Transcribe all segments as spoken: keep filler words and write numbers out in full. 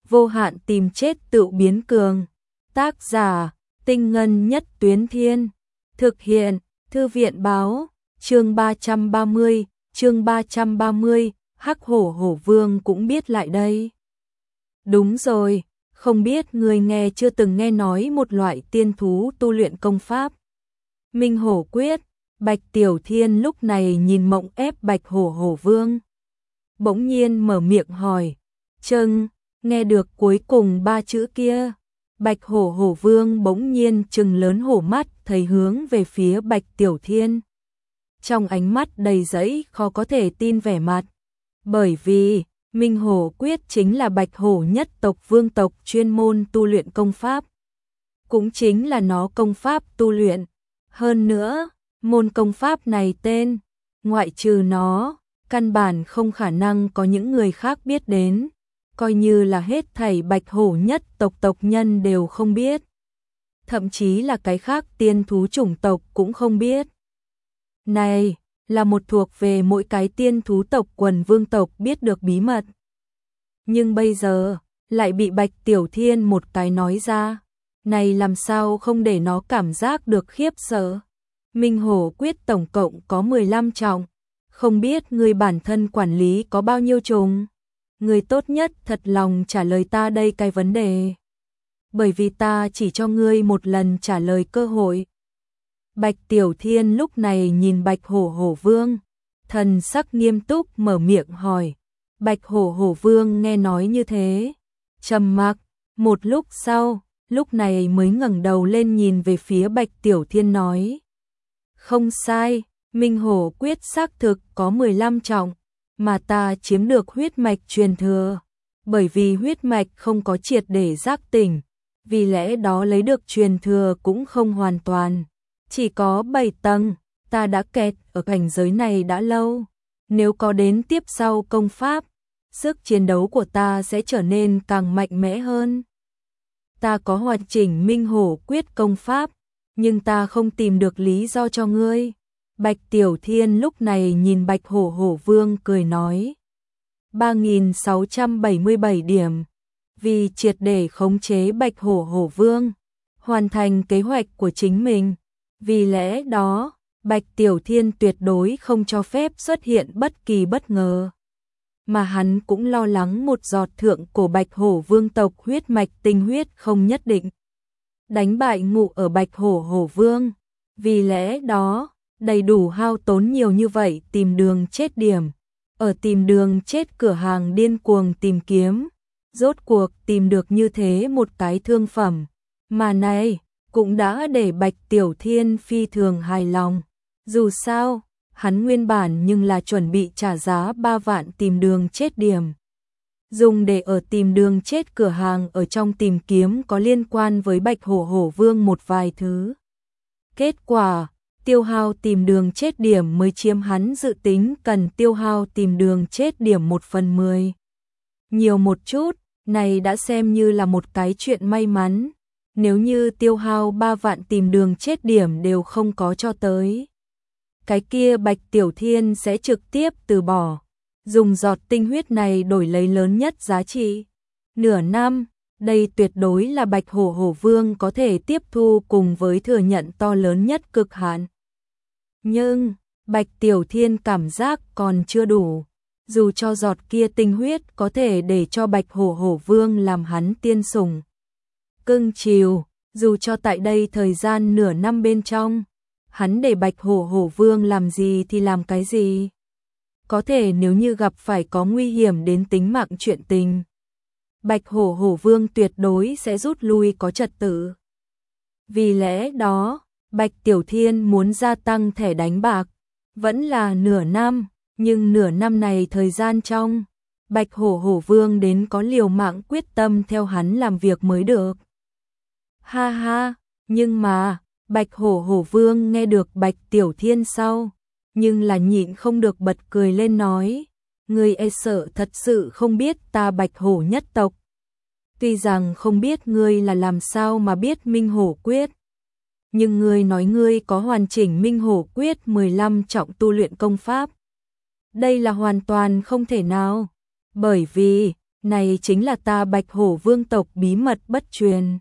vô hạn tìm chết tự biến cường. Tác giả, Tinh Ngân Nhất Tuyến Thiên. Thực hiện, Thư viện báo, chương ba trăm ba mươi, chương ba trăm ba mươi, Hắc Hổ Hổ Vương cũng biết lại đây. Đúng rồi, không biết người nghe chưa từng nghe nói một loại tiên thú tu luyện công pháp. Minh Hổ Quyết. Bạch Tiểu Thiên lúc này nhìn mộng ép Bạch Hổ Hổ Vương. Bỗng nhiên mở miệng hỏi. Chừng, nghe được cuối cùng ba chữ kia. Bạch Hổ Hổ Vương bỗng nhiên trừng lớn hổ mắt thấy hướng về phía Bạch Tiểu Thiên. Trong ánh mắt đầy dẫy khó có thể tin vẻ mặt. Bởi vì, Minh Hổ Quyết chính là Bạch Hổ nhất tộc vương tộc chuyên môn tu luyện công pháp. Cũng chính là nó công pháp tu luyện. Hơn nữa, môn công pháp này tên, ngoại trừ nó, căn bản không khả năng có những người khác biết đến, coi như là hết thảy Bạch Hổ nhất tộc tộc nhân đều không biết. Thậm chí là cái khác tiên thú chủng tộc cũng không biết. Này, là một thuộc về mỗi cái tiên thú tộc quần vương tộc biết được bí mật. Nhưng bây giờ, lại bị Bạch Tiểu Thiên một cái nói ra, này làm sao không để nó cảm giác được khiếp sợ. Minh Hổ Quyết tổng cộng có mười lăm trọng, không biết người bản thân quản lý có bao nhiêu trùng. Người tốt nhất thật lòng trả lời ta đây cái vấn đề. Bởi vì ta chỉ cho ngươi một lần trả lời cơ hội. Bạch Tiểu Thiên lúc này nhìn Bạch Hổ Hổ Vương, thần sắc nghiêm túc mở miệng hỏi. Bạch Hổ Hổ Vương nghe nói như thế, trầm mặc, một lúc sau, lúc này mới ngẩng đầu lên nhìn về phía Bạch Tiểu Thiên nói. Không sai, Minh Hổ Quyết xác thực có mười lăm trọng, mà ta chiếm được huyết mạch truyền thừa, bởi vì huyết mạch không có triệt để giác tỉnh, vì lẽ đó lấy được truyền thừa cũng không hoàn toàn, chỉ có bảy tầng, ta đã kẹt ở cảnh giới này đã lâu, nếu có đến tiếp sau công pháp, sức chiến đấu của ta sẽ trở nên càng mạnh mẽ hơn. Ta có hoàn chỉnh Minh Hổ Quyết công pháp, nhưng ta không tìm được lý do cho ngươi. Bạch Tiểu Thiên lúc này nhìn Bạch Hổ Hổ Vương cười nói. ba nghìn sáu trăm bảy mươi bảy điểm. Vì triệt để khống chế Bạch Hổ Hổ Vương, hoàn thành kế hoạch của chính mình. Vì lẽ đó, Bạch Tiểu Thiên tuyệt đối không cho phép xuất hiện bất kỳ bất ngờ. Mà hắn cũng lo lắng một giọt thượng cổ Bạch Hổ Vương tộc huyết mạch tinh huyết không nhất định đánh bại ngụ ở Bạch Hổ Hổ Vương. Vì lẽ đó, đầy đủ hao tốn nhiều như vậy tìm đường chết điểm. Ở tìm đường chết cửa hàng điên cuồng tìm kiếm. Rốt cuộc tìm được như thế một cái thương phẩm. Mà này, cũng đã để Bạch Tiểu Thiên phi thường hài lòng. Dù sao, hắn nguyên bản nhưng là chuẩn bị trả giá ba vạn tìm đường chết điểm. Dùng để ở tìm đường chết cửa hàng ở trong tìm kiếm có liên quan với Bạch Hổ Hổ Vương một vài thứ. Kết quả, tiêu hao tìm đường chết điểm mới chiếm hắn dự tính cần tiêu hao tìm đường chết điểm một phần mười. Nhiều một chút, này đã xem như là một cái chuyện may mắn. Nếu như tiêu hao ba vạn tìm đường chết điểm đều không có cho tới, cái kia Bạch Tiểu Thiên sẽ trực tiếp từ bỏ. Dùng giọt tinh huyết này đổi lấy lớn nhất giá trị. Nửa năm, đây tuyệt đối là Bạch Hổ Hổ Vương có thể tiếp thu cùng với thừa nhận to lớn nhất cực hạn. Nhưng, Bạch Tiểu Thiên cảm giác còn chưa đủ. Dù cho giọt kia tinh huyết có thể để cho Bạch Hổ Hổ Vương làm hắn tiên sủng. Cưng chiều, dù cho tại đây thời gian nửa năm bên trong, hắn để Bạch Hổ Hổ Vương làm gì thì làm cái gì. Có thể nếu như gặp phải có nguy hiểm đến tính mạng chuyện tình, Bạch Hổ Hổ Vương tuyệt đối sẽ rút lui có trật tự. Vì lẽ đó, Bạch Tiểu Thiên muốn gia tăng thẻ đánh bạc, vẫn là nửa năm, nhưng nửa năm này thời gian trong, Bạch Hổ Hổ Vương đến có liều mạng quyết tâm theo hắn làm việc mới được. Ha ha, nhưng mà, Bạch Hổ Hổ Vương nghe được Bạch Tiểu Thiên sau, nhưng là nhịn không được bật cười lên nói, ngươi e sợ thật sự không biết ta Bạch Hổ nhất tộc. Tuy rằng không biết ngươi là làm sao mà biết Minh Hổ Quyết, nhưng ngươi nói ngươi có hoàn chỉnh Minh Hổ Quyết mười lăm trọng tu luyện công pháp. Đây là hoàn toàn không thể nào, bởi vì, này chính là ta Bạch Hổ vương tộc bí mật bất truyền.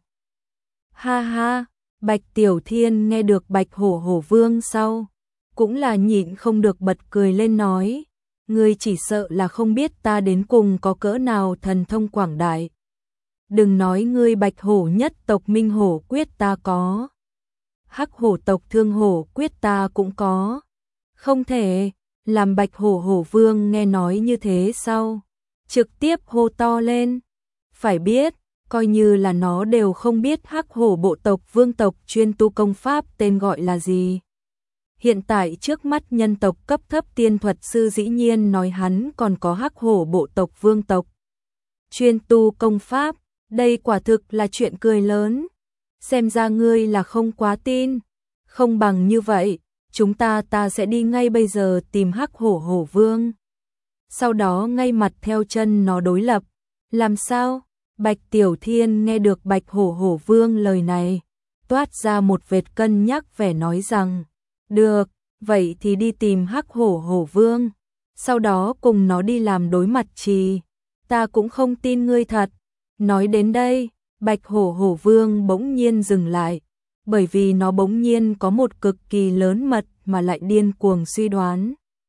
Ha ha, Bạch Tiểu Thiên nghe được Bạch Hổ Hổ vương sau, cũng là nhịn không được bật cười lên nói, ngươi chỉ sợ là không biết ta đến cùng có cỡ nào thần thông quảng đại. Đừng nói ngươi Bạch Hổ nhất tộc Minh Hổ quyết ta có, Hắc Hổ tộc Thương Hổ quyết ta cũng có. Không thể, làm Bạch Hổ Hổ vương nghe nói như thế sau, trực tiếp hô to lên, phải biết, coi như là nó đều không biết Hắc Hổ bộ tộc vương tộc chuyên tu công pháp tên gọi là gì. Hiện tại trước mắt nhân tộc cấp thấp tiên thuật sư dĩ nhiên nói hắn còn có Hắc Hổ bộ tộc vương tộc chuyên tu công pháp, đây quả thực là chuyện cười lớn. Xem ra ngươi là không quá tin, không bằng như vậy, chúng ta ta sẽ đi ngay bây giờ tìm Hắc Hổ Hổ vương. Sau đó ngay mặt theo chân nó đối lập. Làm sao? Bạch Tiểu Thiên nghe được Bạch Hổ Hổ vương lời này, toát ra một vệt cân nhắc vẻ nói rằng, được, vậy thì đi tìm Hắc Hổ Hổ vương, sau đó cùng nó đi làm đối mặt trì. Ta cũng không tin ngươi thật. Nói đến đây, Bạch Hổ Hổ vương bỗng nhiên dừng lại, bởi vì nó bỗng nhiên có một cực kỳ lớn mật mà lại điên cuồng suy đoán.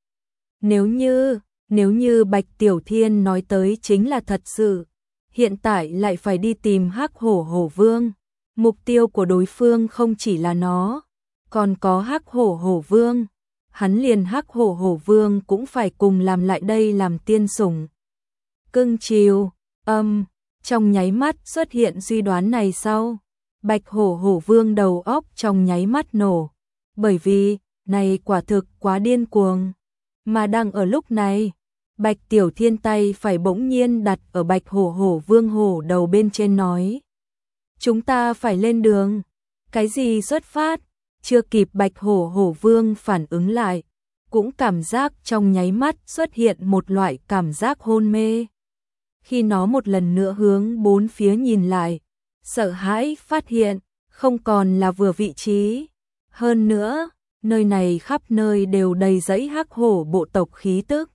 Nếu như, nếu như Bạch Tiểu Thiên nói tới chính là thật sự, hiện tại lại phải đi tìm Hắc Hổ Hổ vương, mục tiêu của đối phương không chỉ là nó, còn có Hắc Hổ Hổ vương, hắn liền Hắc Hổ Hổ vương cũng phải cùng làm lại đây làm tiên sủng. Cưng chiều, âm, trong nháy mắt xuất hiện suy đoán này sau, Bạch Hổ Hổ vương đầu óc trong nháy mắt nổ, bởi vì, này quả thực quá điên cuồng. Mà đang ở lúc này, Bạch Tiểu Thiên tay phải bỗng nhiên đặt ở Bạch Hổ Hổ vương hổ đầu bên trên nói, chúng ta phải lên đường. Cái gì xuất phát? Chưa kịp Bạch Hổ Hổ vương phản ứng lại, cũng cảm giác trong nháy mắt xuất hiện một loại cảm giác hôn mê. Khi nó một lần nữa hướng bốn phía nhìn lại, sợ hãi phát hiện, không còn là vừa vị trí. Hơn nữa, nơi này khắp nơi đều đầy dẫy Hắc Hổ bộ tộc khí tức.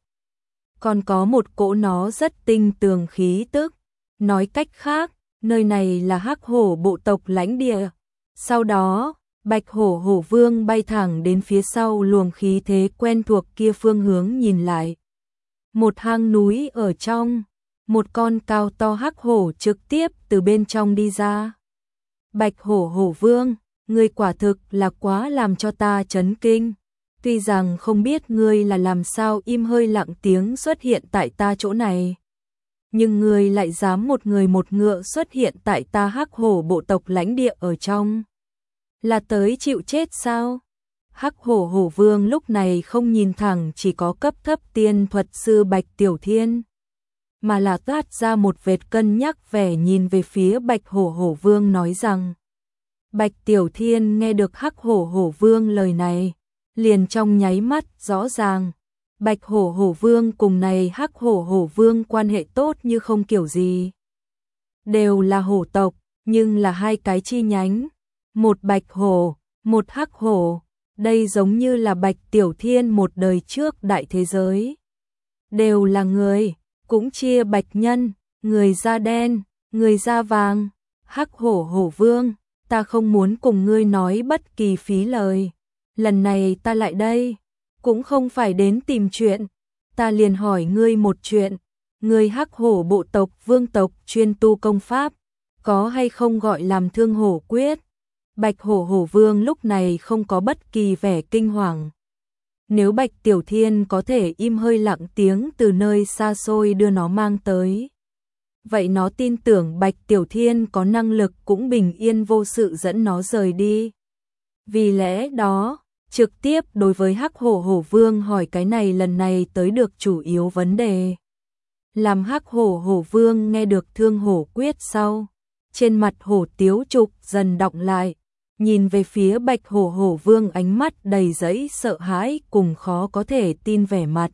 Còn có một cỗ nó rất tinh tường khí tức. Nói cách khác, nơi này là Hắc Hổ bộ tộc lãnh địa. Sau đó, Bạch Hổ Hổ vương bay thẳng đến phía sau luồng khí thế quen thuộc kia phương hướng nhìn lại. Một hang núi ở trong, một con cao to hắc hổ trực tiếp từ bên trong đi ra. Bạch Hổ Hổ vương, ngươi quả thực là quá làm cho ta chấn kinh. Tuy rằng không biết ngươi là làm sao im hơi lặng tiếng xuất hiện tại ta chỗ này, nhưng ngươi lại dám một người một ngựa xuất hiện tại ta Hắc Hổ bộ tộc lãnh địa ở trong. Là tới chịu chết sao? Hắc Hổ Hổ vương lúc này không nhìn thẳng chỉ có cấp thấp tiên thuật sư Bạch Tiểu Thiên, mà là toát ra một vệt cân nhắc vẻ nhìn về phía Bạch Hổ Hổ vương nói rằng. Bạch Tiểu Thiên nghe được Hắc Hổ Hổ vương lời này, liền trong nháy mắt rõ ràng, Bạch Hổ Hổ vương cùng này Hắc Hổ Hổ vương quan hệ tốt như không kiểu gì. Đều là hổ tộc, nhưng là hai cái chi nhánh, một Bạch Hổ, một Hắc Hổ, đây giống như là Bạch Tiểu Thiên một đời trước đại thế giới. Đều là người, cũng chia bạch nhân, người da đen, người da vàng. Hắc Hổ Hổ vương, ta không muốn cùng ngươi nói bất kỳ phí lời. Lần này ta lại đây, cũng không phải đến tìm chuyện, ta liền hỏi ngươi một chuyện, ngươi Hắc Hổ bộ tộc vương tộc chuyên tu công pháp, có hay không gọi làm Thương Hổ quyết? Bạch Hổ Hổ vương lúc này không có bất kỳ vẻ kinh hoàng. Nếu Bạch Tiểu Thiên có thể im hơi lặng tiếng từ nơi xa xôi đưa nó mang tới, vậy nó tin tưởng Bạch Tiểu Thiên có năng lực cũng bình yên vô sự dẫn nó rời đi. Vì lẽ đó, trực tiếp đối với Hắc Hổ Hổ vương hỏi cái này lần này tới được chủ yếu vấn đề. Làm Hắc Hổ Hổ vương nghe được Thương Hổ quyết sau, trên mặt hổ tiếu trục dần đọng lại, nhìn về phía Bạch Hổ Hổ vương ánh mắt đầy dẫy sợ hãi cùng khó có thể tin vẻ mặt.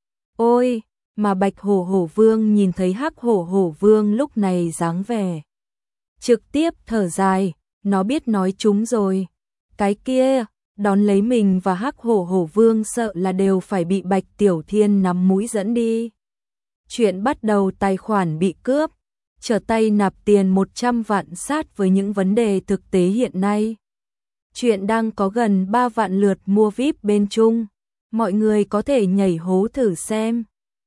Ôi, mà Bạch Hổ Hổ vương nhìn thấy Hắc Hổ Hổ vương lúc này dáng vẻ, trực tiếp thở dài, nó biết nói chúng rồi. Cái kia, đón lấy mình và Hắc Hổ Hổ vương sợ là đều phải bị Bạch Tiểu Thiên nắm mũi dẫn đi. Chuyện bắt đầu tài khoản bị cướp, trở tay nạp tiền một trăm vạn sát với những vấn đề thực tế hiện nay. Chuyện đang có gần ba vạn lượt mua vi ai pi bên Trung. Mọi người có thể nhảy hố thử xem.